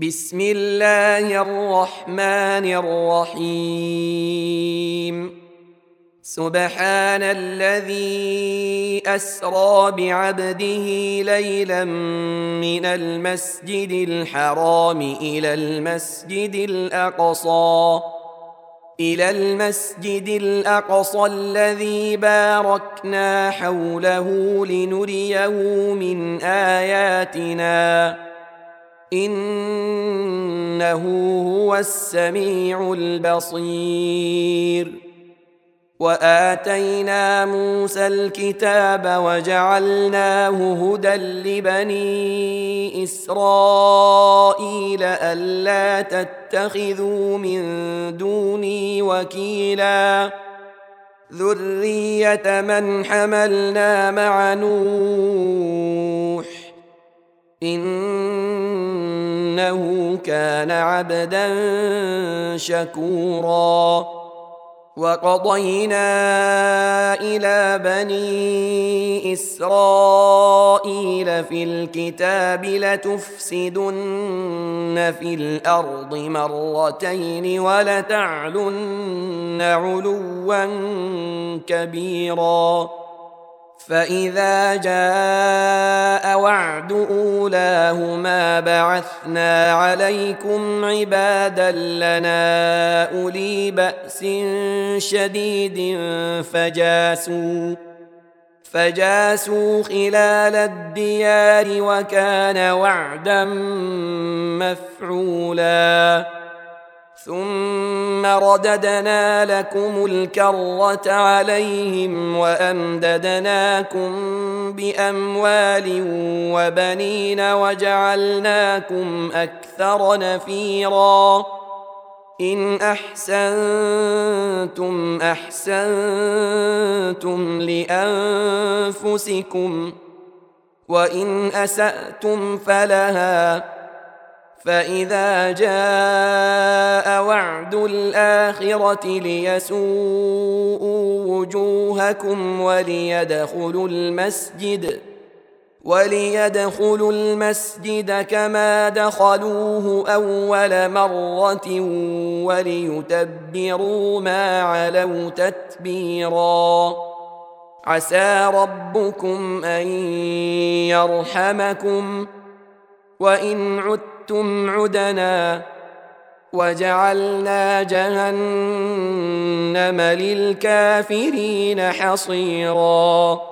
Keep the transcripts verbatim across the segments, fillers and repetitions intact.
بسم الله الرحمن الرحيم. سبحان الذي أسرى بعبده ليلا من المسجد الحرام إلى المسجد الأقصى إلى المسجد الأقصى الذي باركنا حوله لنريه من آياتنا إنه هو السميع البصير. وآتينا موسى الكتاب وجعلناه هدى لبني إسرائيل ألا تتخذوا من دوني وكيلا ذرية من حملنا مع نوح إنه كان عبدا شكورا. وقضينا إلى بني إسرائيل في الكتاب لتفسدن في الأرض مرتين ولتعلن علوا كبيرا. فإذا جاء وعد أولاهما بعثنا عليكم عبادا لنا أولي بأس شديد فجاسوا فجاسوا خلال الديار وكان وعدا مفعولا. ثم رددنا لكم الكرة عليهم وأمددناكم بأموال وبنين وجعلناكم أكثر نفيرا. إن أحسنتم أحسنتم لأنفسكم وإن أسأتم فلها. فإذا جاء وعد الآخرة ليسوءوا وجوهكم وليدخلوا المسجد وليدخلوا المسجد كما دخلوه أول مرة وليتبروا ما علوا تتبيرا. عسى ربكم أن يرحمكم وإن عدتم عدنا وجعلنا جهنم للكافرين حصيرا.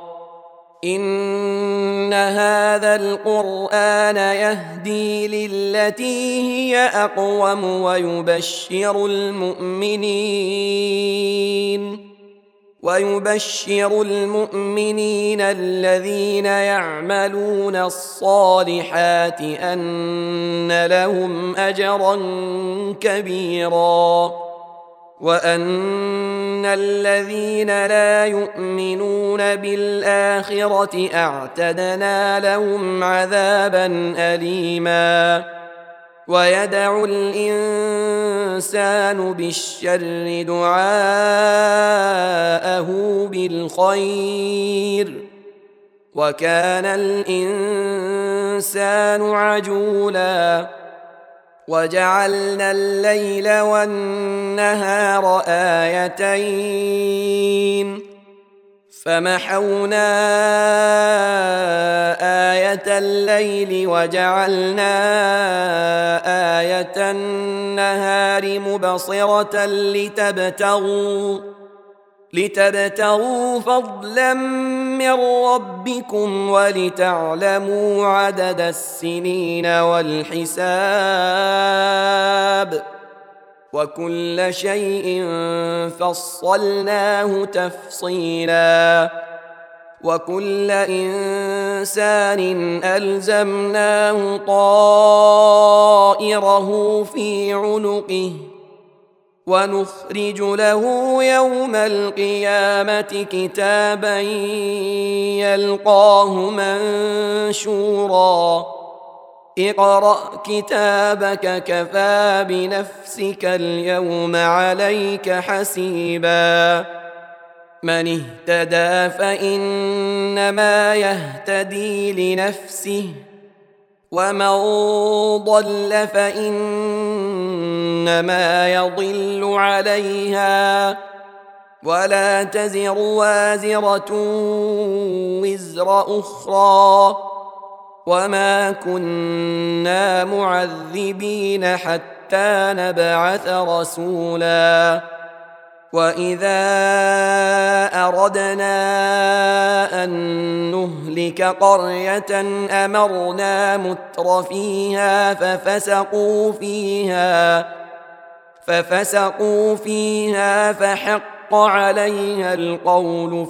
إن هذا القرآن يهدي للتي هي أقوم ويبشر المؤمنين ويبشر المؤمنين الذين يعملون الصالحات أن لهم أجرا كبيرا وأن الذين لا يؤمنون بالآخرة أعتدنا لهم عذابا أليما. ويدعو الإنسان بالشر دعاءه بالخير وكان الإنسان عجولا. وجعلنا الليل والنهار آيتين فمحونا آية الليل وجعلنا آية النهار مبصرة لتبتغوا لتبتغوا فضلا من ربكم ولتعلموا عدد السنين والحساب وكل شيء فصلناه تفصيلا. وكل إنسان ألزمناه طائره في عنقه ونخرج له يوم القيامة كتابا يلقاه منشورا. اقرأ كتابك كفى بنفسك اليوم عليك حسيبا. من اهتدى فإنما يهتدي لنفسه ومن ضل فإنما يضل عليها ولا تزر وازرة وزر أخرى وما كنا معذبين حتى نبعث رسولا وإذا أردنا أن نهلك قرية أمرنا متر فيها ففسقوا فيها ففسقوا فيها فحق عليها القول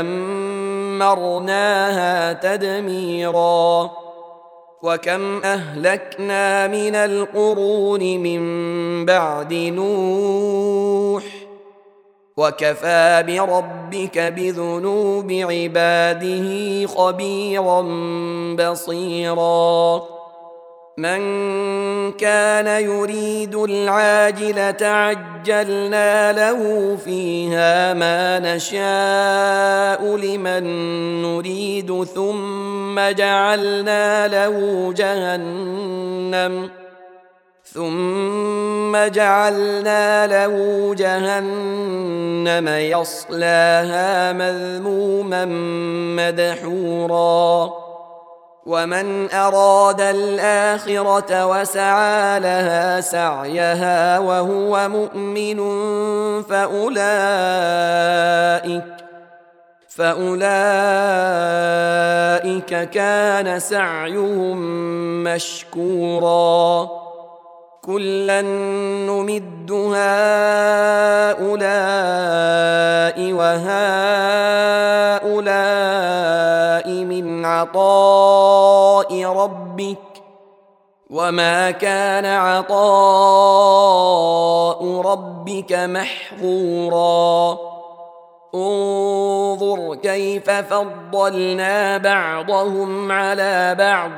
فدمرناها تدميرا وكم أهلكنا من القرون من بعد نوح وكفى بربك بذنوب عباده خبيرا بصيرا من كان يريد العاجلة عجلنا له فيها ما نشاء لمن نريد ثم جعلنا له جهنم ثم جعلنا له جهنم يصلاها مذموما مدحورا ومن أراد الآخرة وسعى لها سعيها وهو مؤمن فأولئك فأولئك كان سعيهم مشكورا كلا نمد هؤلاء وهؤلاء من عطاء ربك وما كان عطاء ربك محظورا انظر كيف فضلنا بعضهم على بعض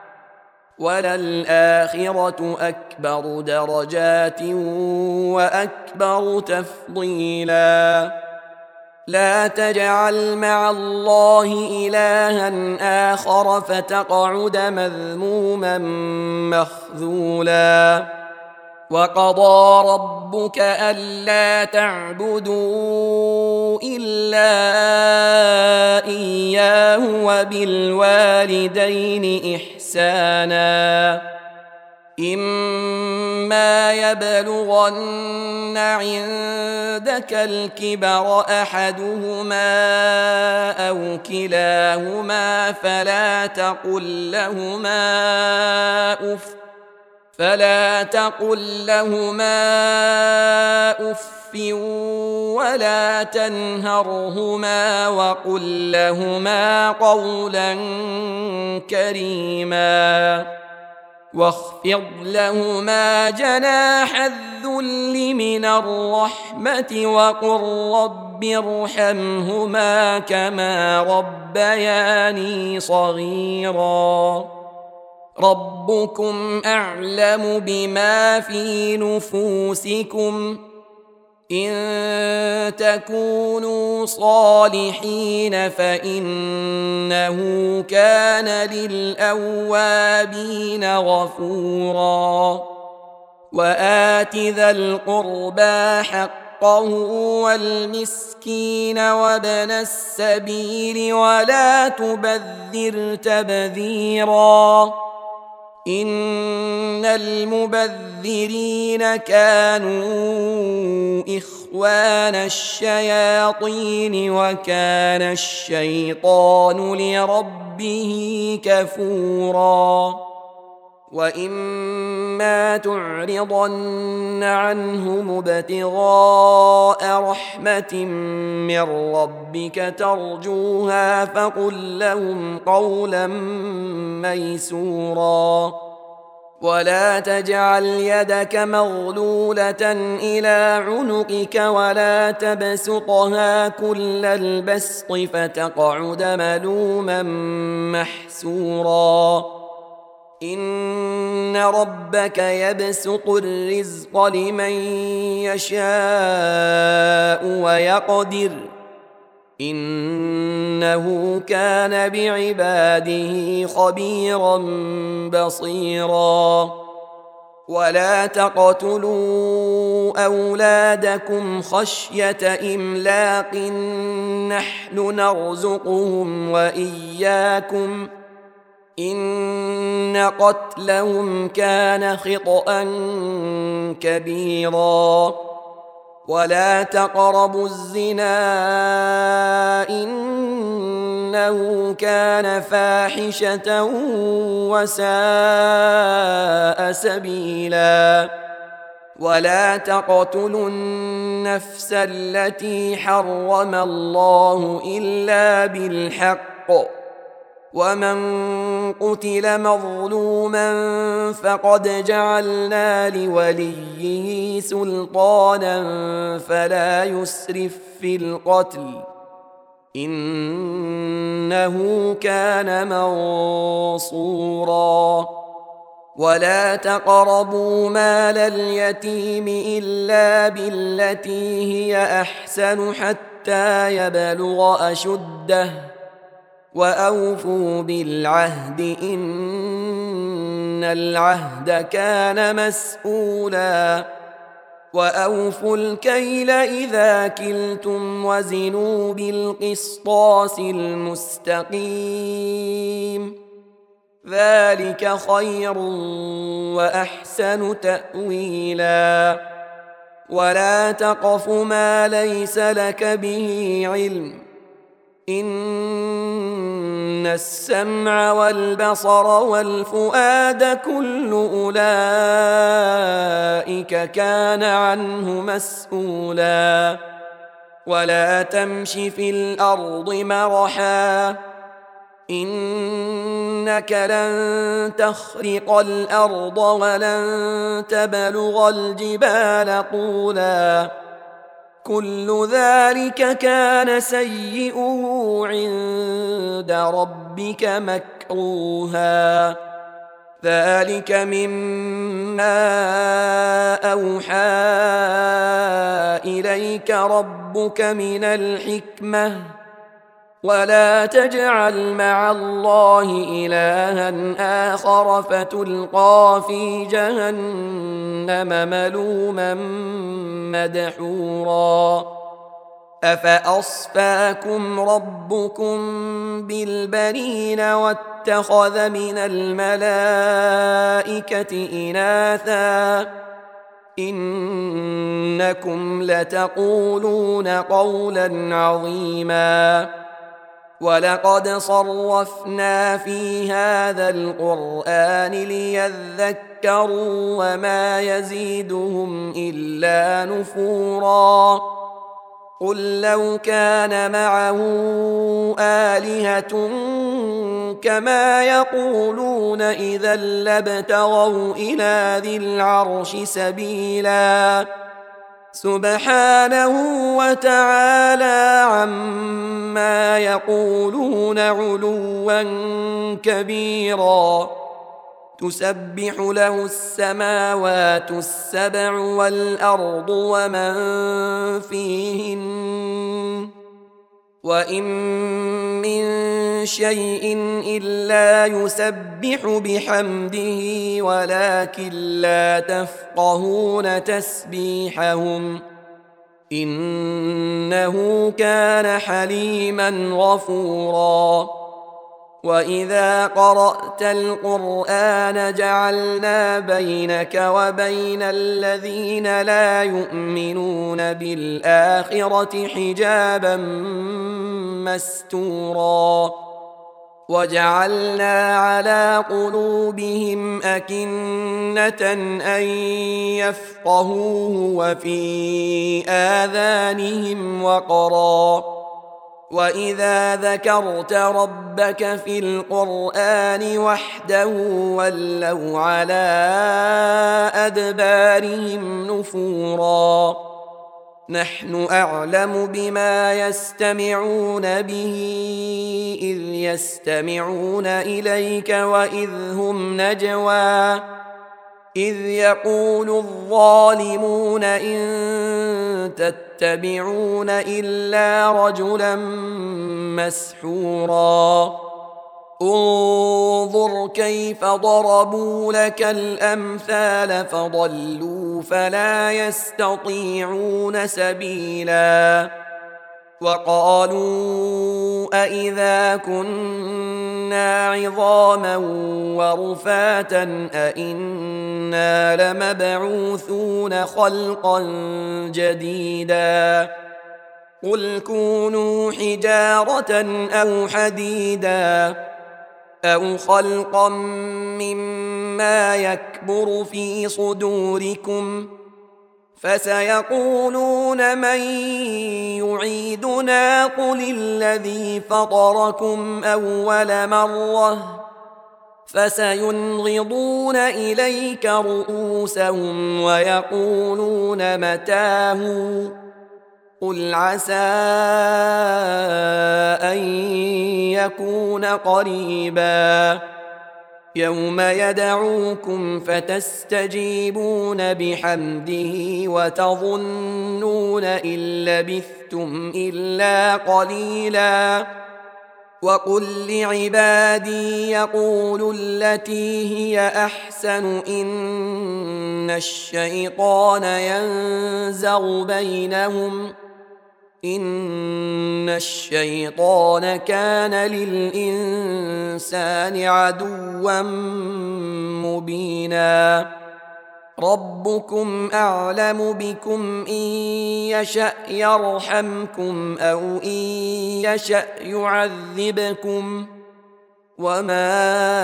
وللآخرة أكبر درجات وأكبر تفضيلا لا تجعل مع الله إلها آخر فتقعد مذموما مخذولا وقضى ربك ألا تعبدوا إلا إياه وبالوالدين إحسانا إما يبلغن عندك الكبر أحدهما أو كلاهما فلا تقل لهما أف فلا تقل لهما أف ولا تنهرهما وقل لهما قولا كريما واخفض لهما جناح الذل من الرحمة وقل رب ارحمهما كما ربياني صغيرا ربكم أعلم بما في نفوسكم إن تكونوا صالحين فإنه كان للأوابين غفورا وآت ذا القربى حقه والمسكين وابن السبيل ولا تبذر تبذيرا إن المبذرين كانوا إخوان الشياطين وكان الشيطان لربه كفورا وإما تعرضن عنهم ابتغاء رحمة من ربك ترجوها فقل لهم قولا ميسورا ولا تجعل يدك مغلولة إلى عنقك ولا تبسطها كل البسط فتقعد ملوما محسورا إن ربك يبسط الرزق لمن يشاء ويقدر إنه كان بعباده خبيرا بصيرا ولا تقتلوا أولادكم خشية إملاق نحن نرزقهم وإياكم إن قتلهم كان خطأ كبيرا ولا تقربوا الزنا إنه كان فاحشة وساء سبيلا ولا تقتلوا النفس التي حرم الله إلا بالحق ومن قتل مظلوما فقد جعلنا لوليه سلطانا فلا يسرف في القتل إنه كان منصورا ولا تقربوا مال اليتيم إلا بالتي هي أحسن حتى يبلغ أشده وأوفوا بالعهد إن العهد كان مسؤولا وأوفوا الكيل إذا كلتم وزنوا بالقسطاس المستقيم ذلك خير وأحسن تأويلا ولا تقف ما ليس لك به علم إن السمع والبصر والفؤاد كل أولئك كان عنه مسؤولا ولا تمش في الأرض مرحا إنك لن تخرق الأرض ولن تبلغ الجبال طولا كل ذلك كان سيئه عند ربك مكروها ذلك مما أوحى إليك ربك من الحكمة ولا تجعل مع الله إلها آخر فتلقى في جهنم ملوما مدحورا أفأصفاكم ربكم بالبنين واتخذ من الملائكة إناثا إنكم لتقولون قولا عظيما ولقد صرفنا في هذا القرآن ليذكروا وما يزيدهم إلا نفورا قل لو كان معه آلهة كما يقولون إذا لابتغوا إلى ذي العرش سبيلا سبحانه وتعالى عما يقولون علوا كبيرا تسبح له السماوات السبع والأرض ومن فيهن وإن من شيء إلا يسبح بحمده ولكن لا تفقهون تسبيحهم إنه كان حليما غفورا وإذا قرأت القرآن جعلنا بينك وبين الذين لا يؤمنون بالآخرة حجابا مستورا وجعلنا على قلوبهم أكنة أن يفقهوه وفي آذانهم وقرا وإذا ذكرت ربك في القرآن وحده ولوا على أدبارهم نفورا نحن أعلم بما يستمعون به إذ يستمعون إليك وإذ هم نجوى إذ يقول الظالمون إن تتبعون إلا رجلا مسحورا انظر كيف ضربوا لك الأمثال فضلوا فلا يستطيعون سبيلا وقالوا أإذا كنا عظاما ورفاتا أإنا لمبعوثون خلقا جديدا قل كونوا حجارة أو حديدا أو خلقا مما يكبر في صدوركم فسيقولون من يعيدنا قل الذي فطركم أول مرة فسينغضون إليك رؤوسهم ويقولون متاه قل عسى أن يكون قريبا يوم يدعوكم فتستجيبون بحمده وتظنون إن لبثتم إلا قليلا وقل لعبادي يقولوا التي هي أحسن إن الشيطان ينزغ بينهم إن الشيطان كان للإنسان عدوا مبينا ربكم أعلم بكم إن يشأ يرحمكم أو إن يشأ يعذبكم وما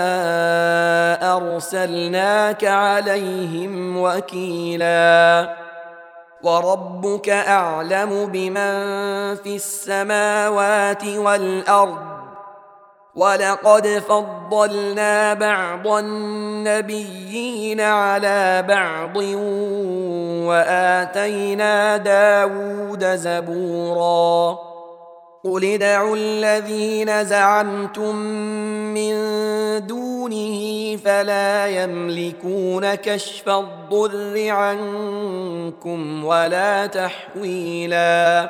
أرسلناك عليهم وكيلا وربك أعلم بمن في السماوات والأرض ولقد فضلنا بعض النبيين على بعض وآتينا داود زبورا قل ادعوا الذين زعمتم من دونه فلا يملكون كشف الضر عنكم ولا تحويلا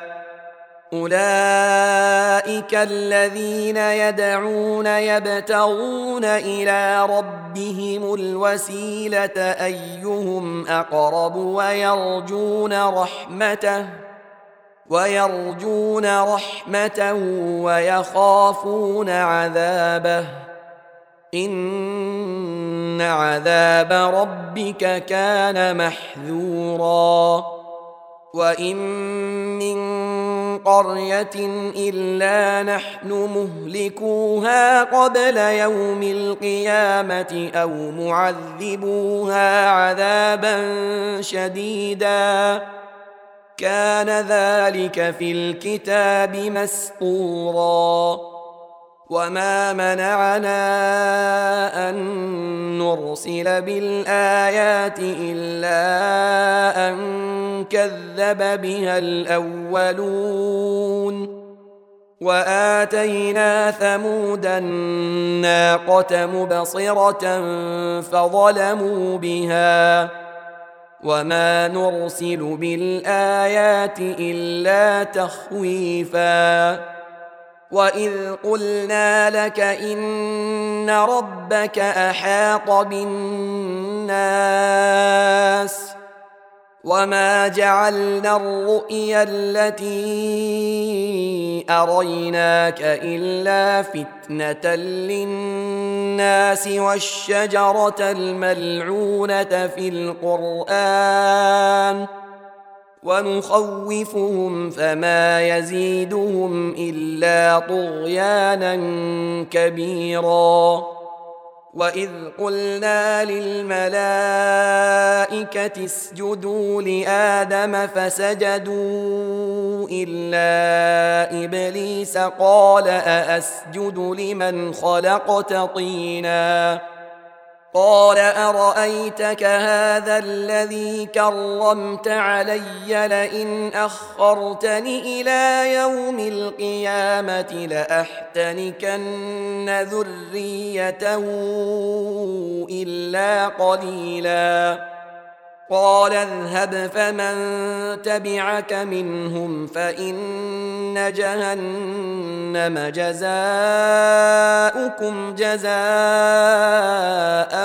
أولئك الذين يدعون يبتغون إلى ربهم الوسيلة أيهم أقرب ويرجون رحمته ويرجون رحمته ويخافون عذابه إن عذاب ربك كان محذورا وإن من قرية إلا نحن مهلكوها قبل يوم القيامة أو معذبوها عذابا شديدا كان ذلك في الكتاب مسطورا وما منعنا أن نرسل بالآيات إلا أن كذب بها الأولون وآتينا ثمود الناقة مبصرة فظلموا بها وما نرسل بالآيات إلا تخويفا وإذ قلنا لك إن ربك أحاط بالناس وما جعلنا الرؤيا التي أريناك إلا فتنة للناس والشجرة الملعونة في القرآن ونخوفهم فما يزيدهم إلا طغيانا كبيرا وإذ قلنا للملائكة اسجدوا لآدم فسجدوا إلا إبليس قال أأسجد لمن خلقت طينا قال أرأيتك هذا الذي كرمت علي لئن أخرتني إلى يوم القيامة لأحتنكن ذريته إلا قليلا قال اذهب فمن تبعك منهم فإن جهنم جزاؤكم جزاء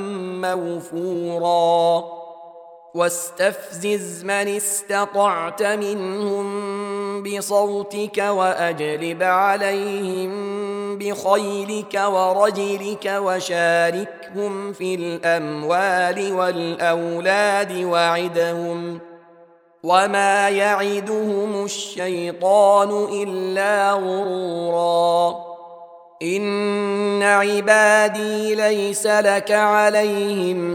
موفورا واستفزز من استطعت منهم بصوتك وأجلب عليهم بخيلك ورجلك وشاركهم في الأموال والأولاد وعدهم وما يعدهم الشيطان إلا غرورا إن عبادي ليس لك عليهم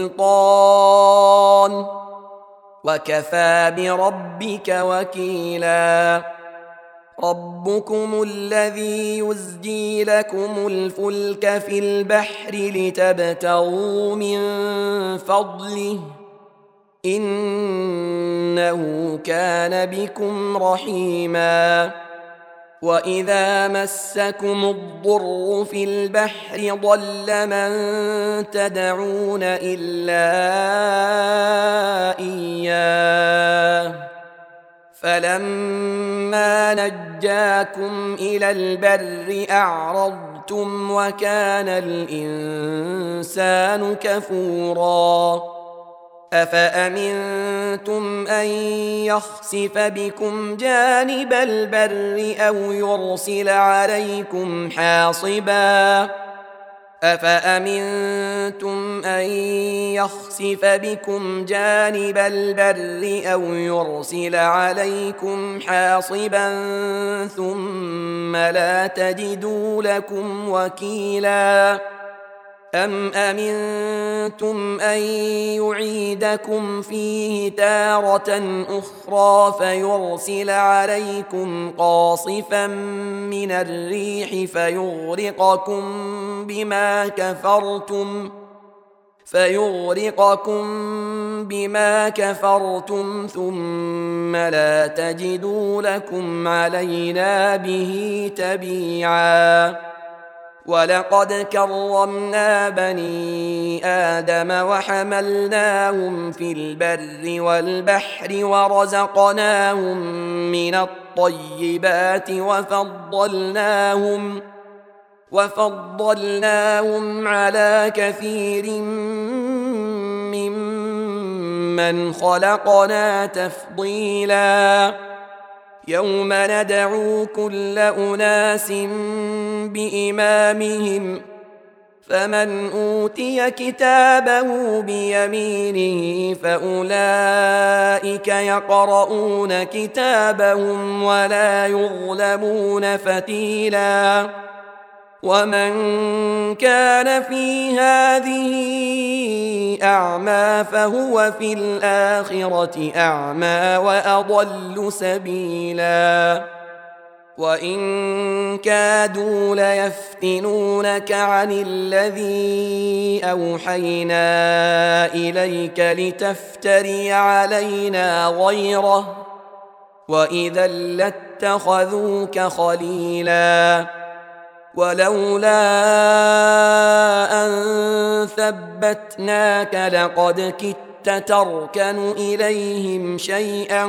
سلطان وكفى بربك وكيلا ربكم الذي يزجي لكم الفلك في البحر لتبتغوا من فضله إنه كان بكم رحيما وإذا مسكم الضر في البحر ضل من تدعون إلا إياه فلما نجاكم إلى البر أعرضتم وكان الإنسان كفورا أفأمنتم أن يخسف بكم جانب البر أو يرسل عليكم حاصبا أفأمنتم أن يخسف بكم جانب البر أو يرسل عليكم حاصبا ثم لا تجدوا لكم وكيلا أم أمنتم أن يعيدكم فيه تارة أخرى فيرسل عليكم قاصفا من الريح فيغرقكم بما كفرتم فيغرقكم بما كفرتم ثم لا تجدوا لكم علينا به تبيعا ولقد كرمنا بني آدم وحملناهم في البر والبحر ورزقناهم من الطيبات وفضلناهم وفضلناهم على كثير ممن خلقنا تفضيلا يوم ندعو كل أناس بإمامهم فمن أوتي كتابه بيمينه فأولئك يقرؤون كتابهم ولا يظلمون فتيلا ومن كان في هذه أعمى فهو في الآخرة أعمى وأضل سبيلا وإن كادوا ليفتنونك عن الذي أوحينا إليك لتفتري علينا غيره وإذا لاتخذوك خليلا ولولا أن ثبتناك لقد كدت تركن إليهم شيئا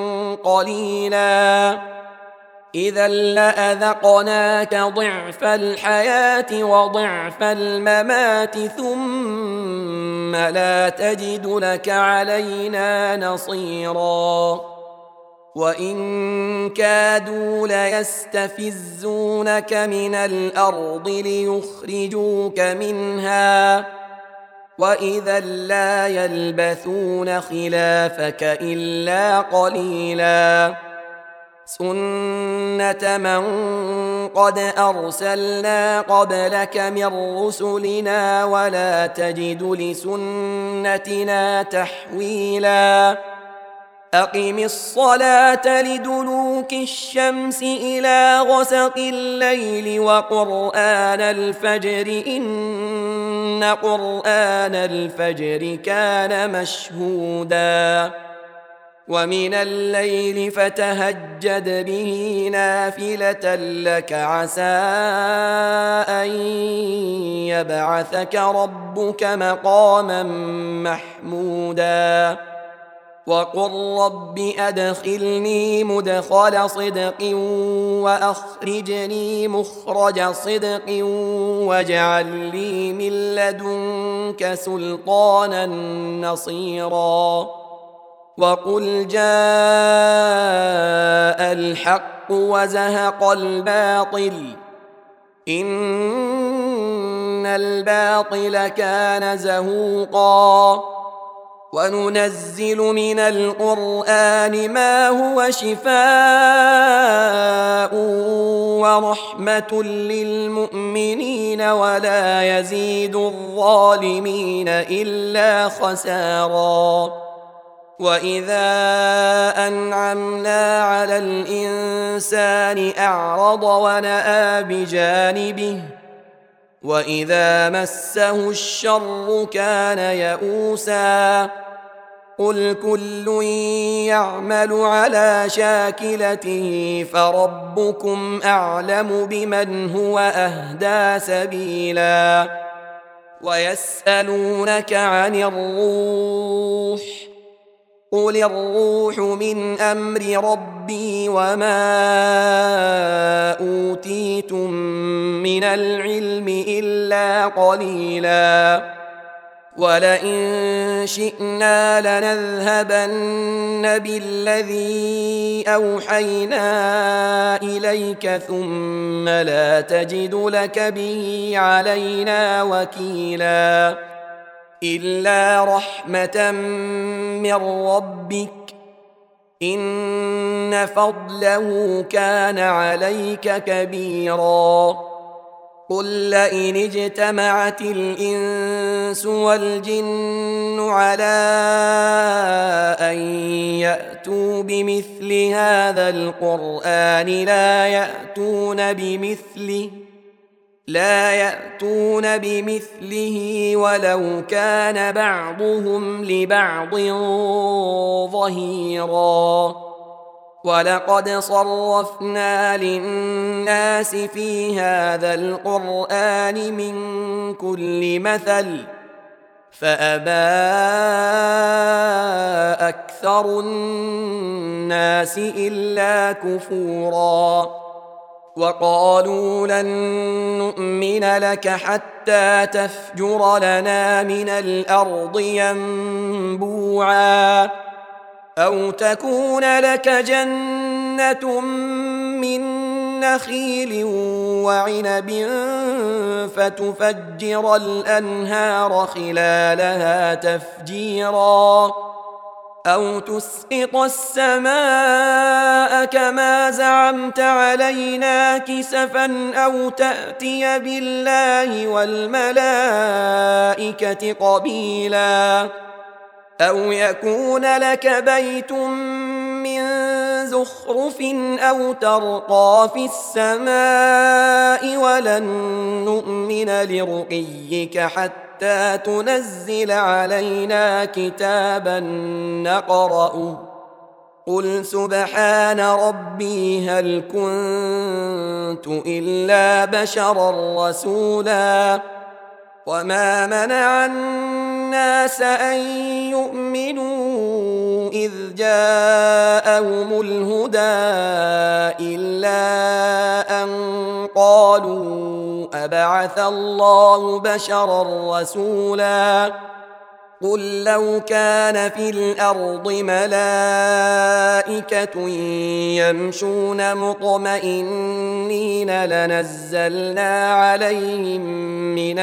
قليلا إذا لأذقناك ضعف الحياة وضعف الممات ثم لا تجد لك علينا نصيرا وإن كادوا ليستفزونك من الأرض ليخرجوك منها وإذا لا يلبثون خلافك إلا قليلا سنة من قد أرسلنا قبلك من رسلنا ولا تجد لسنتنا تحويلا أقم الصلاة لدلوك الشمس إلى غسق الليل وقرآن الفجر إن إن قرآن الفجر كان مشهودا ومن الليل فتهجد به نافلة لك عسى أن يبعثك ربك مقاما محمودا وقل رب أدخلني مدخل صدق وأخرجني مخرج صدق واجعل لي من لدنك سلطانا نصيرا وقل جاء الحق وزهق الباطل إن الباطل كان زهوقا وننزل من القرآن ما هو شفاء ورحمة للمؤمنين ولا يزيد الظالمين إلا خسارا وإذا أنعمنا على الإنسان أعرض ونأى بجانبه وإذا مسه الشر كان يئوسا قل كل يعمل على شاكلته فربكم أعلم بمن هو أهدى سبيلا ويسألونك عن الروح قل الروح من أمر ربي وما أوتيتم من العلم إلا قليلا ولئن شئنا لنذهبن بالذي أوحينا إليك ثم لا تجد لك به علينا وكيلا إلا رحمة من ربك إن فضله كان عليك كبيرا قل لئن اجتمعت الإنس والجن على أن يأتوا بمثل هذا القرآن لا يأتون بمثله لا يأتون بمثله ولو كان بعضهم لبعض ظهيرا ولقد صرفنا للناس في هذا القرآن من كل مثل فأبى أكثر الناس إلا كفورا وقالوا لن نؤمن لك حتى تفجر لنا من الأرض ينبوعا أو تكون لك جنة من نخيل وعنب فتفجر الأنهار خلالها تفجيرا أو تسقط السماء كما زعمت علينا كسفا أو تأتي بالله والملائكة قبيلا أو يكون لك بيت من زخرف أو ترقى في السماء ولن نؤمن لرقيك حتى تنزل علينا كتابا نقرأه قل سبحان ربي هل كنت إلا بشرا رسولا وما منع الناس أن يؤمنوا إذ جاءهم الهدى إلا أن قالوا أبعث الله بشرا رسولا قل لو كان في الأرض ملائكة يمشون مطمئنين لنزلنا عليهم من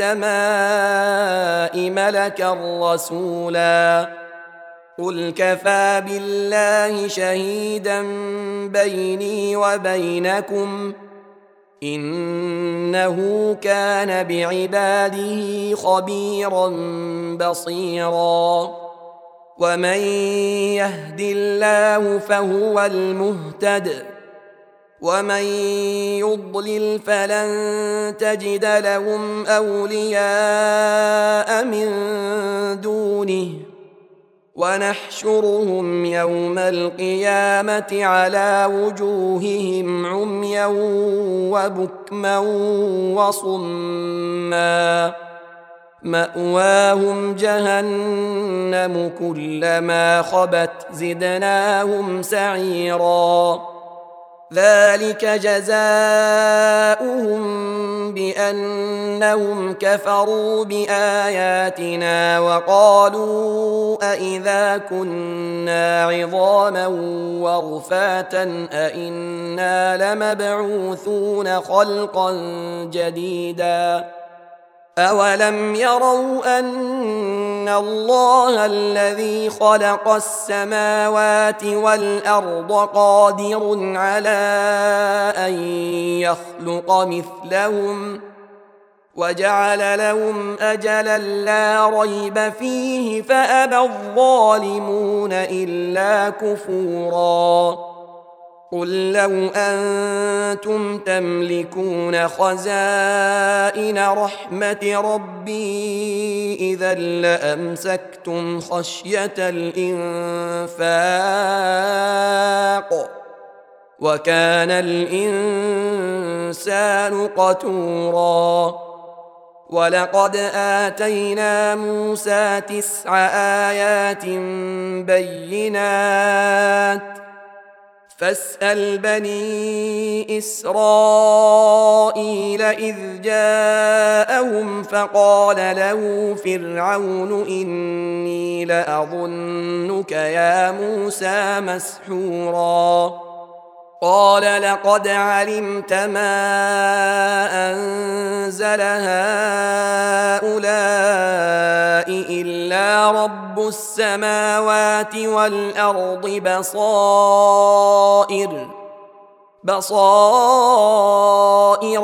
السماء ملكا رسولا قل كفى بالله شهيدا بيني وبينكم إنه كان بعباده خبيرا بصيرا ومن يهد الله فهو المهتد ومن يضلل فلن تجد لهم أولياء من دونه ونحشرهم يوم القيامة على وجوههم عميا وبكما وصما مأواهم جهنم كلما خبت زدناهم سعيرا ذلك جزاؤهم بأنهم كفروا بآياتنا وقالوا أإذا كنا عظاما ورفاتا أإنا لمبعوثون خلقا جديدا أولم يروا أن الله الذي خلق السماوات والأرض قادر على أن يخلق مثلهم وجعل لهم أجلا لا ريب فيه فأبى الظالمون إلا كفورا قل لو أنتم تملكون خزائن رحمة ربي إذا لأمسكتم خشية الإنفاق وكان الإنسان قتورا ولقد آتينا موسى تسع آيات بينات فاسأل بني إسرائيل إذ جاءهم فقال له فرعون إني لأظنك يا موسى مسحورا قال لقد علمت ما أنزل هؤلاء إلا رب السماوات والأرض بصائر بصائر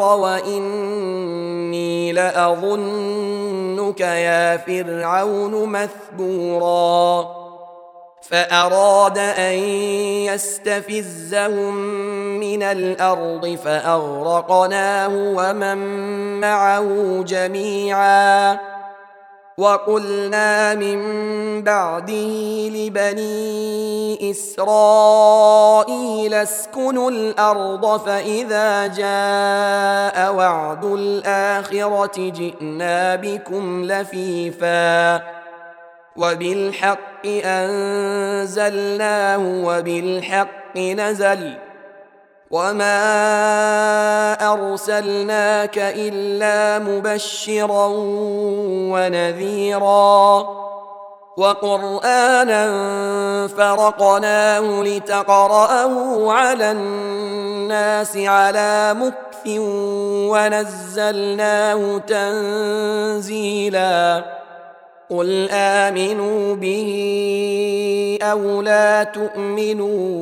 وإني لأظنك يا فرعون مثبورا فأراد أن يستفزهم من الأرض فأغرقناه ومن معه جميعا وقلنا من بعده لبني إسرائيل اسكنوا الأرض فإذا جاء وعد الآخرة جئنا بكم لفيفا وبالحق أنزلناه وبالحق نزل وما أرسلناك إلا مبشرا ونذيرا وقرآنا فرقناه لتقرأه على الناس على مكث ونزلناه تنزيلا قل آمنوا به أو لا تؤمنوا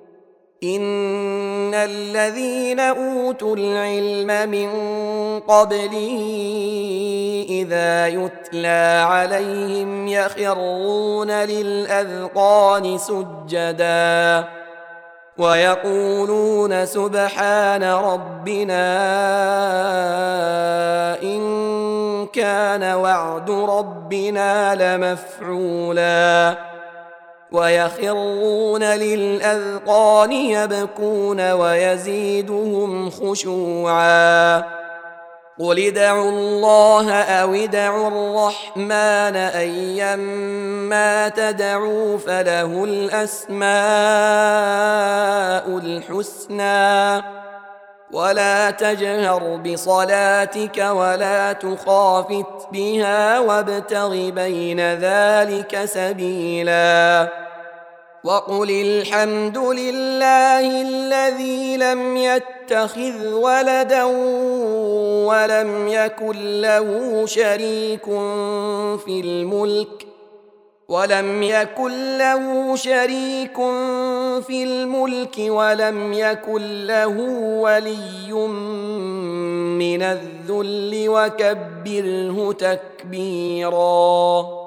إن الذين أوتوا العلم من قبله إذا يتلى عليهم يخرون للأذقان سجدا ويقولون سبحان ربنا إن كان وعد ربنا لمفعولا ويخرون للأذقان يبكون ويزيدهم خشوعا قل ادعوا الله أو ادعوا الرحمن أيما تدعوا فله الأسماء الحسنى ولا تجهر بصلاتك ولا تخافت بها وابتغ بين ذلك سبيلا وقل الحمد لله الذي لم يتخذ ولدا ولم يكن له شريك في الملك ولم يكن له شريك في الملك ولم يكن له ولي من الذل وكبره تكبيرا.